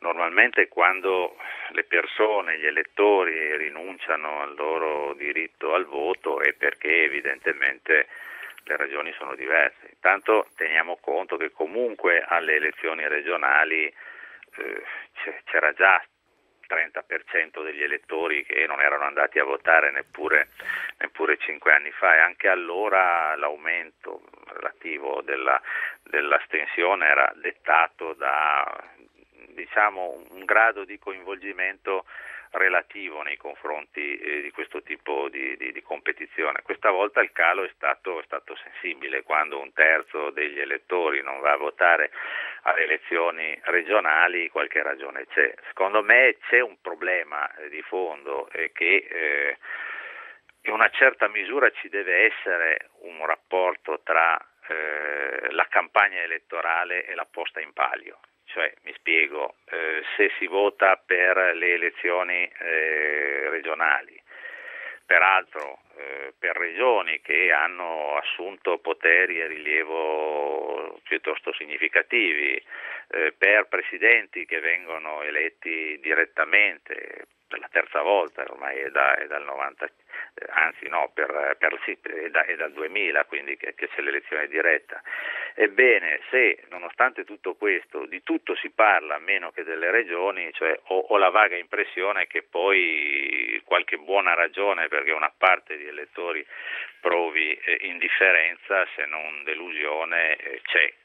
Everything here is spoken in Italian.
Normalmente quando le persone, gli elettori rinunciano al loro diritto al voto è perché evidentemente le ragioni sono diverse. Intanto teniamo conto che comunque alle elezioni regionali c'era già il 30% degli elettori che non erano andati a votare neppure 5 anni fa, e anche allora l'aumento relativo dell'astensione era dettato da, diciamo, un grado di coinvolgimento relativo nei confronti di questo tipo di competizione. Questa volta il calo è stato sensibile. Quando un terzo degli elettori non va a votare alle elezioni regionali, qualche ragione c'è. Secondo me c'è un problema di fondo, che in una certa misura ci deve essere un rapporto tra la campagna elettorale e la posta in palio. Cioè, mi spiego, se si vota per le elezioni regionali, peraltro per regioni che hanno assunto poteri e rilievo piuttosto significativi, per presidenti che vengono eletti direttamente per la terza volta, ormai è dal 90, anzi no, è dal 2000, quindi che c'è l'elezione diretta. Ebbene, se nonostante tutto questo di tutto si parla meno che delle regioni, cioè ho la vaga impressione che poi qualche buona ragione perché una parte di elettori provi indifferenza, se non delusione, c'è.